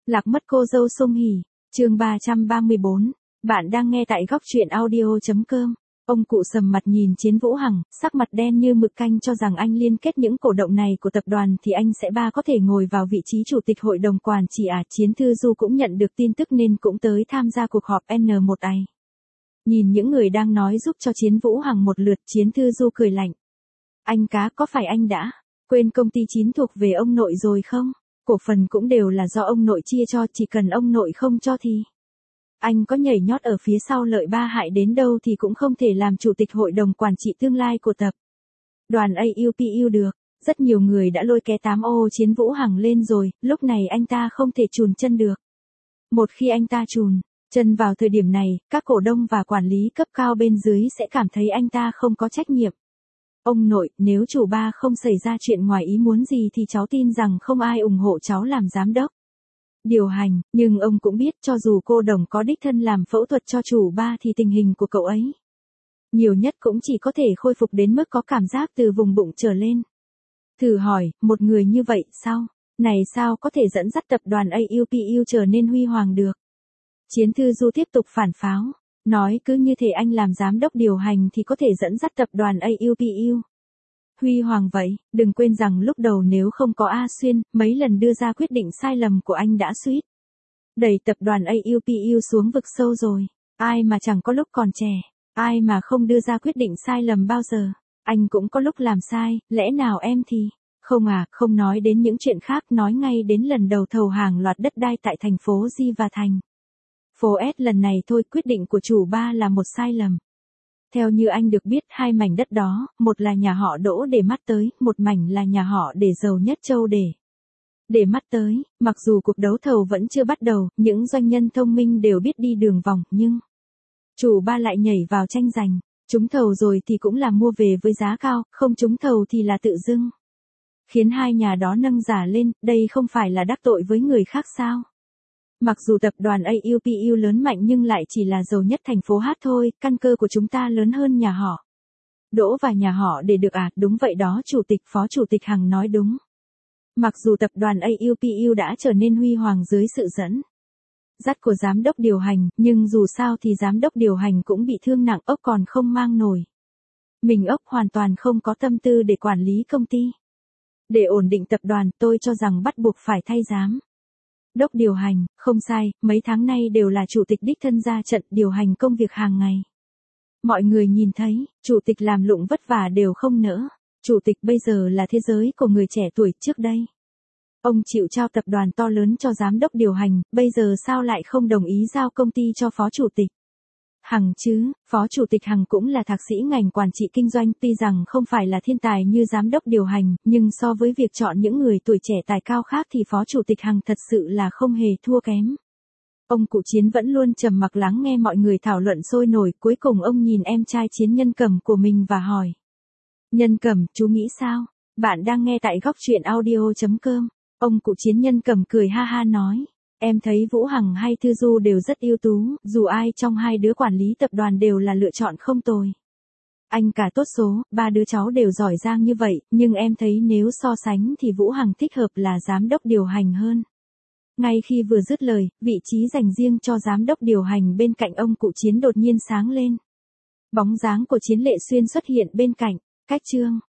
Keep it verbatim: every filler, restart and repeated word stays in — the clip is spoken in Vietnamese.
Lạc mất cô dâu Song Hỷ, chương ba trăm ba mươi bốn. Bạn đang nghe tại góc truyện audio.com. Ông cụ sầm mặt nhìn Chiến Vũ Hằng, sắc mặt đen như mực canh cho rằng anh liên kết những cổ động này của tập đoàn thì anh sẽ ba có thể ngồi vào vị trí chủ tịch hội đồng quản trị à. Chiến Thư Du cũng nhận được tin tức nên cũng tới tham gia cuộc họp N một A. Nhìn những người đang nói giúp cho Chiến Vũ Hằng một lượt, Chiến Thư Du cười lạnh. Anh cá, có phải anh đã quên công ty chín thuộc về ông nội rồi không? Cổ phần cũng đều là do ông nội chia cho, chỉ cần ông nội không cho thì anh có nhảy nhót ở phía sau lợi ba hại đến đâu thì cũng không thể làm chủ tịch hội đồng quản trị tương lai của tập đoàn a u pê u được. Rất nhiều người đã lôi ké tám ô Chiến Vũ Hằng lên rồi, lúc này anh ta không thể chùn chân được. Một khi anh ta chùn chân vào thời điểm này, các cổ đông và quản lý cấp cao bên dưới sẽ cảm thấy anh ta không có trách nhiệm. Ông nội, nếu chủ ba không xảy ra chuyện ngoài ý muốn gì thì cháu tin rằng không ai ủng hộ cháu làm giám đốc điều hành, nhưng ông cũng biết cho dù cô Đồng có đích thân làm phẫu thuật cho chủ ba thì tình hình của cậu ấy nhiều nhất cũng chỉ có thể khôi phục đến mức có cảm giác từ vùng bụng trở lên. Thử hỏi, một người như vậy sao, này sao có thể dẫn dắt tập đoàn a u pê u trở nên huy hoàng được? Chiến Thư Du tiếp tục phản pháo, nói cứ như thể anh làm giám đốc điều hành thì có thể dẫn dắt tập đoàn a u pê u huy hoàng vậy. Đừng quên rằng lúc đầu nếu không có A Xuyên, mấy lần đưa ra quyết định sai lầm của anh đã suýt đẩy tập đoàn a u pê u xuống vực sâu rồi. Ai mà chẳng có lúc còn trẻ, ai mà không đưa ra quyết định sai lầm bao giờ. Anh cũng có lúc làm sai, lẽ nào em thì không à? Không nói đến những chuyện khác, nói ngay đến lần đầu thầu hàng loạt đất đai tại thành phố Di và thành phố S lần này thôi, quyết định của chủ ba là một sai lầm. Theo như anh được biết, hai mảnh đất đó, một là nhà họ Đỗ để mắt tới, một mảnh là nhà họ Để Giàu Nhất Châu để để mắt tới. Mặc dù cuộc đấu thầu vẫn chưa bắt đầu, những doanh nhân thông minh đều biết đi đường vòng, nhưng chủ ba lại nhảy vào tranh giành. Trúng thầu rồi thì cũng là mua về với giá cao, không trúng thầu thì là tự dưng khiến hai nhà đó nâng giá lên. Đây không phải là đắc tội với người khác sao? Mặc dù tập đoàn a u pê u lớn mạnh nhưng lại chỉ là giàu nhất thành phố H thôi, căn cơ của chúng ta lớn hơn nhà họ Đỗ và nhà họ Để được à? Đúng vậy đó chủ tịch, phó chủ tịch Hằng nói đúng. Mặc dù tập đoàn a u pê u đã trở nên huy hoàng dưới sự dẫn dắt của giám đốc điều hành, nhưng dù sao thì giám đốc điều hành cũng bị thương nặng, ốc còn không mang nổi mình ốc, hoàn toàn không có tâm tư để quản lý công ty. Để ổn định tập đoàn, tôi cho rằng bắt buộc phải thay giám đốc điều hành. Không sai, mấy tháng nay đều là chủ tịch đích thân ra trận điều hành công việc hàng ngày. Mọi người nhìn thấy, chủ tịch làm lụng vất vả đều không nỡ. Chủ tịch bây giờ là thế giới của người trẻ tuổi. Trước đây ông chịu trao tập đoàn to lớn cho giám đốc điều hành, bây giờ sao lại không đồng ý giao công ty cho phó chủ tịch Hằng chứ? Phó chủ tịch Hằng cũng là thạc sĩ ngành quản trị kinh doanh, tuy rằng không phải là thiên tài như giám đốc điều hành, nhưng so với việc chọn những người tuổi trẻ tài cao khác thì phó chủ tịch Hằng thật sự là không hề thua kém. Ông cụ Chiến vẫn luôn trầm mặc lắng nghe mọi người thảo luận sôi nổi, cuối cùng ông nhìn em trai Chiến Nhân Cẩm của mình và hỏi. Nhân Cẩm, chú nghĩ sao? Bạn đang nghe tại góc truyện audio.com. Ông cụ Chiến Nhân Cẩm cười ha ha nói. Em thấy Vũ Hằng hay Thư Du đều rất ưu tú, dù ai trong hai đứa quản lý tập đoàn đều là lựa chọn không tồi. Anh cả tốt số, ba đứa cháu đều giỏi giang như vậy, nhưng em thấy nếu so sánh thì Vũ Hằng thích hợp là giám đốc điều hành hơn. Ngay khi vừa dứt lời, vị trí dành riêng cho giám đốc điều hành bên cạnh ông cụ Chiến đột nhiên sáng lên. Bóng dáng của Chiến Lệ Xuyên xuất hiện bên cạnh. Cách chương